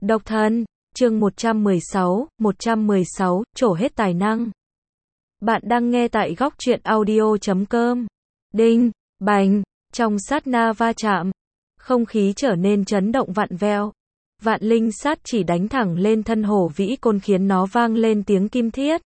Độc thân, chương 116, trổ hết tài năng. Bạn đang nghe tại góc truyện audio.com. Đinh, bành, trong sát na va chạm, không khí trở nên chấn động vặn vẹo. Vạn linh sát chỉ đánh thẳng lên thân hổ vĩ côn khiến nó vang lên tiếng kim thiết.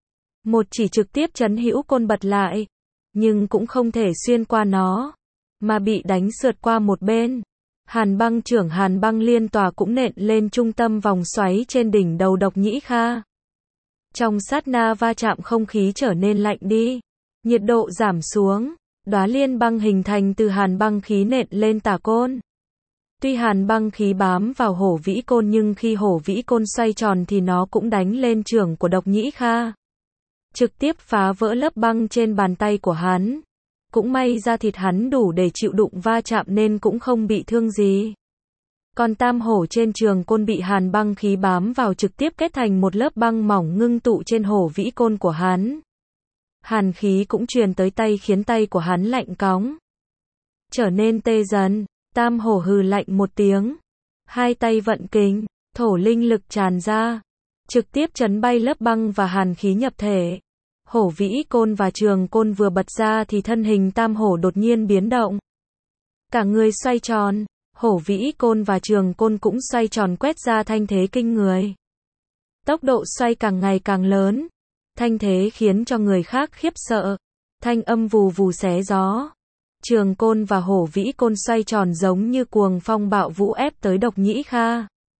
Một chỉ trực tiếp chấn hữu côn bật lại, nhưng cũng không thể xuyên qua nó, mà bị đánh sượt qua một bên. Hàn băng trưởng Hàn băng liên tòa cũng nện lên trung tâm vòng xoáy trên đỉnh đầu Độc Nhĩ Kha. Trong sát na va chạm không khí trở nên lạnh đi, nhiệt độ giảm xuống, đóa liên băng hình thành từ hàn băng khí nện lên tả côn. Tuy hàn băng khí bám vào hổ vĩ côn nhưng khi hổ vĩ côn xoay tròn thì nó cũng đánh lên trưởng của Độc Nhĩ Kha, trực tiếp phá vỡ lớp băng trên bàn tay của hắn. Cũng may da thịt hắn đủ để chịu đụng va chạm nên cũng không bị thương gì. Còn tam hổ trên trường côn bị hàn băng khí bám vào trực tiếp kết thành một lớp băng mỏng ngưng tụ trên hổ vĩ côn của hắn. Hàn khí cũng truyền tới tay khiến tay của hắn lạnh cóng, trở nên tê dần. Tam hổ hừ lạnh một tiếng, hai tay vận kình, thổ linh lực tràn ra, trực tiếp chấn bay lớp băng và hàn khí nhập thể. Hổ vĩ côn và trường côn vừa bật ra thì thân hình tam hổ đột nhiên biến động. Cả người xoay tròn, hổ vĩ côn và trường côn cũng xoay tròn quét ra thanh thế kinh người. Tốc độ xoay càng ngày càng lớn, thanh thế khiến cho người khác khiếp sợ, thanh âm vù vù xé gió. Trường côn và hổ vĩ côn xoay tròn giống như cuồng phong bạo vũ ép tới Độc Nhĩ Kha.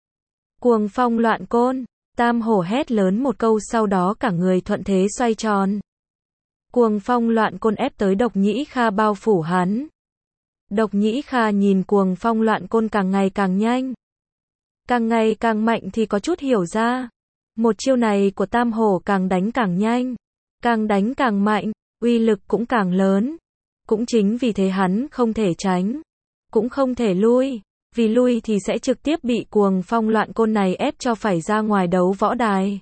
Cuồng phong loạn côn. Tam hổ hét lớn một câu sau đó cả người thuận thế xoay tròn. Cuồng phong loạn côn ép tới Độc Nhĩ Kha bao phủ hắn. Độc Nhĩ Kha nhìn cuồng phong loạn côn càng ngày càng nhanh, càng ngày càng mạnh thì có chút hiểu ra. Một chiêu này của tam hổ càng đánh càng nhanh, càng đánh càng mạnh, uy lực cũng càng lớn. Cũng chính vì thế hắn không thể tránh, cũng không thể lui. Vì lui thì sẽ trực tiếp bị cuồng phong loạn côn này ép cho phải ra ngoài đấu võ đài.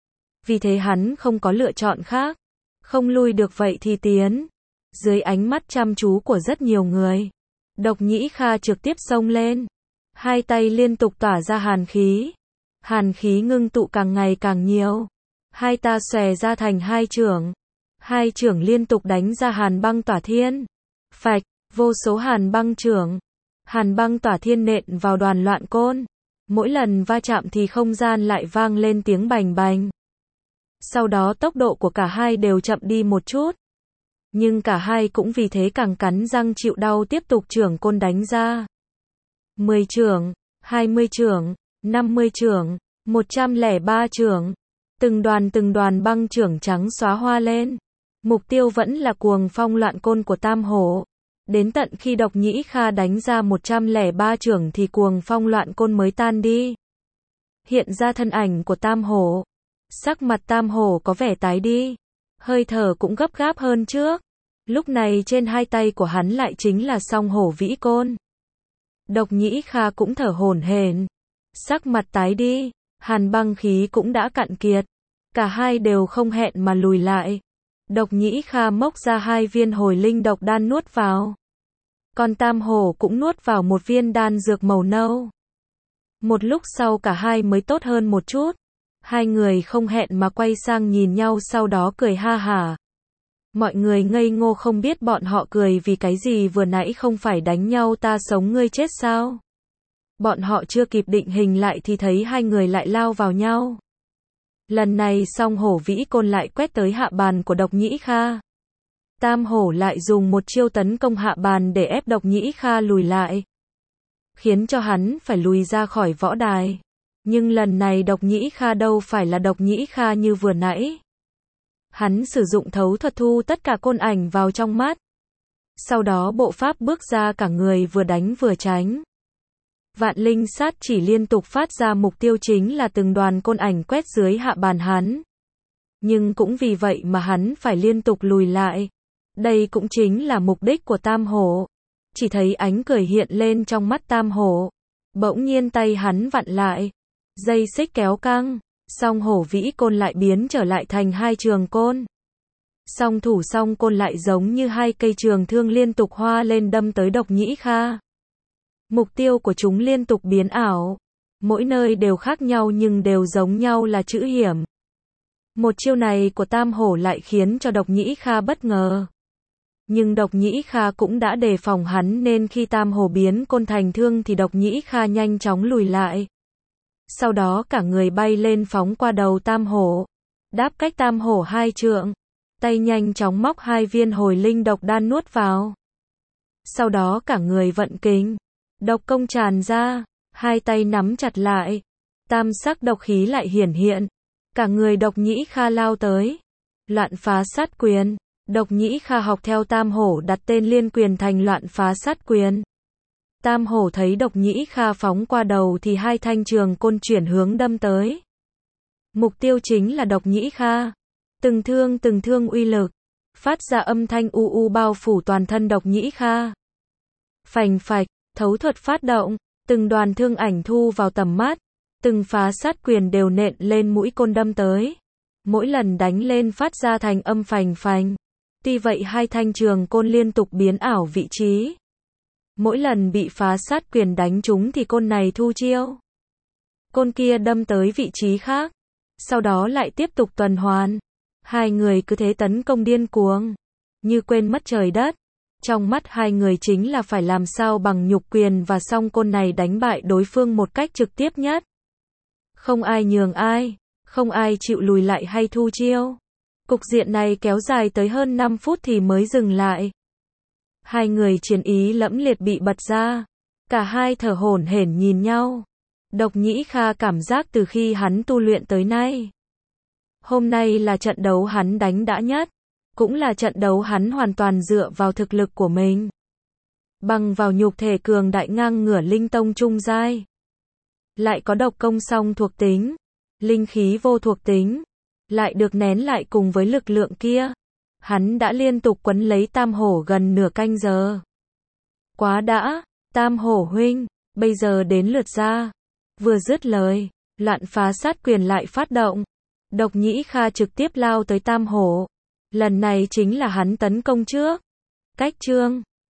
Vì thế hắn không có lựa chọn khác. Không lui được vậy thì tiến. Dưới ánh mắt chăm chú của rất nhiều người, Độc Nhĩ Kha trực tiếp xông lên. Hai tay liên tục tỏa ra hàn khí. Hàn khí ngưng tụ càng ngày càng nhiều. Hai ta xòe ra thành hai chưởng. Hai chưởng liên tục đánh ra hàn băng tỏa thiên. Phạch, vô số hàn băng chưởng. Hàn băng tỏa thiên nện vào đoàn loạn côn. Mỗi lần va chạm thì không gian lại vang lên tiếng bành bành. Sau đó tốc độ của cả hai đều chậm đi một chút. Nhưng cả hai cũng vì thế càng cắn răng chịu đau tiếp tục chưởng côn đánh ra. 10 chưởng, 20 chưởng, 50 chưởng, 103 chưởng. Từng đoàn băng chưởng trắng xóa hoa lên. Mục tiêu vẫn là cuồng phong loạn côn của tam hổ. Đến tận khi Độc Nhĩ Kha đánh ra 103 chưởng thì cuồng phong loạn côn mới tan đi. Hiện ra thân ảnh của tam hổ. Sắc mặt tam hổ có vẻ tái đi, hơi thở cũng gấp gáp hơn trước. Lúc này trên hai tay của hắn lại chính là song hổ vĩ côn. Độc Nhĩ Kha cũng thở hổn hển, sắc mặt tái đi, hàn băng khí cũng đã cạn kiệt. Cả hai đều không hẹn mà lùi lại. Độc Nhĩ Kha móc ra 2 viên hồi linh độc đan nuốt vào. Còn tam hổ cũng nuốt vào một viên đan dược màu nâu. Một lúc sau cả hai mới tốt hơn một chút. Hai người không hẹn mà quay sang nhìn nhau sau đó cười ha hả. Mọi người ngây ngô không biết bọn họ cười vì cái gì, vừa nãy không phải đánh nhau ta sống ngươi chết sao? Bọn họ chưa kịp định hình lại thì thấy hai người lại lao vào nhau. Lần này song hổ vĩ côn lại quét tới hạ bàn của Độc Nhĩ Kha. Tam hổ lại dùng một chiêu tấn công hạ bàn để ép Độc Nhĩ Kha lùi lại, khiến cho hắn phải lùi ra khỏi võ đài. Nhưng lần này Độc Nhĩ Kha đâu phải là Độc Nhĩ Kha như vừa nãy. Hắn sử dụng thấu thuật thu tất cả côn ảnh vào trong mắt. Sau đó bộ pháp bước ra cả người vừa đánh vừa tránh. Vạn linh sát chỉ liên tục phát ra mục tiêu chính là từng đoàn côn ảnh quét dưới hạ bàn hắn. Nhưng cũng vì vậy mà hắn phải liên tục lùi lại. Đây cũng chính là mục đích của tam hổ. Chỉ thấy ánh cười hiện lên trong mắt tam hổ. Bỗng nhiên tay hắn vặn lại. Dây xích kéo căng. Song hổ vĩ côn lại biến trở lại thành 2 trường côn. Song thủ song côn lại giống như 2 cây trường thương liên tục hoa lên đâm tới Độc Nhĩ Kha. Mục tiêu của chúng liên tục biến ảo. Mỗi nơi đều khác nhau nhưng đều giống nhau là chữ hiểm. Một chiêu này của Tam Hổ lại khiến cho Độc Nhĩ Kha bất ngờ. Nhưng Độc Nhĩ Kha cũng đã đề phòng hắn nên khi Tam Hổ biến côn thành thương thì Độc Nhĩ Kha nhanh chóng lùi lại. Sau đó cả người bay lên phóng qua đầu Tam Hổ. Đáp cách Tam Hổ 2 trượng. Tay nhanh chóng móc 2 viên hồi linh độc đan nuốt vào. Sau đó cả người vận kình. Độc công tràn ra. 2 tay nắm chặt lại. Tam sắc độc khí lại hiển hiện. Cả người Độc Nhĩ Kha lao tới. Loạn phá sát quyền. Độc Nhĩ Kha học theo Tam Hổ đặt tên liên quyền thành loạn phá sát quyền. Tam Hổ thấy Độc Nhĩ Kha phóng qua đầu thì 2 thanh trường côn chuyển hướng đâm tới. Mục tiêu chính là Độc Nhĩ Kha. Từng thương uy lực. Phát ra âm thanh u u bao phủ toàn thân Độc Nhĩ Kha. Phành phạch, thấu thuật phát động. Từng đoàn thương ảnh thu vào tầm mắt. Từng phá sát quyền đều nện lên mũi côn đâm tới. Mỗi lần đánh lên phát ra thành âm phành phành. Tuy vậy 2 thanh trường côn liên tục biến ảo vị trí. Mỗi lần bị phá sát quyền đánh trúng thì côn này thu chiêu. Côn kia đâm tới vị trí khác. Sau đó lại tiếp tục tuần hoàn. 2 người cứ thế tấn công điên cuồng. Như quên mất trời đất. Trong mắt 2 người chính là phải làm sao bằng nhục quyền và song côn này đánh bại đối phương một cách trực tiếp nhất. Không ai nhường ai. Không ai chịu lùi lại hay thu chiêu. Cục diện này kéo dài tới hơn 5 phút thì mới dừng lại. 2 người chiến ý lẫm liệt bị bật ra. Cả hai thở hổn hển nhìn nhau. Độc Nhĩ Kha cảm giác từ khi hắn tu luyện tới nay. Hôm nay là trận đấu hắn đánh đã nhất. Cũng là trận đấu hắn hoàn toàn dựa vào thực lực của mình. Bằng vào nhục thể cường đại ngang ngửa linh tông trung giai. Lại có độc công song thuộc tính. Linh khí vô thuộc tính. Lại được nén lại cùng với lực lượng kia. Hắn đã liên tục quấn lấy Tam Hổ gần nửa canh giờ. Quá đã, Tam Hổ huynh, bây giờ đến lượt ra. Vừa dứt lời, loạn phá sát quyền lại phát động. Độc Nhĩ Kha trực tiếp lao tới Tam Hổ. Lần này chính là hắn tấn công trước. Cách chương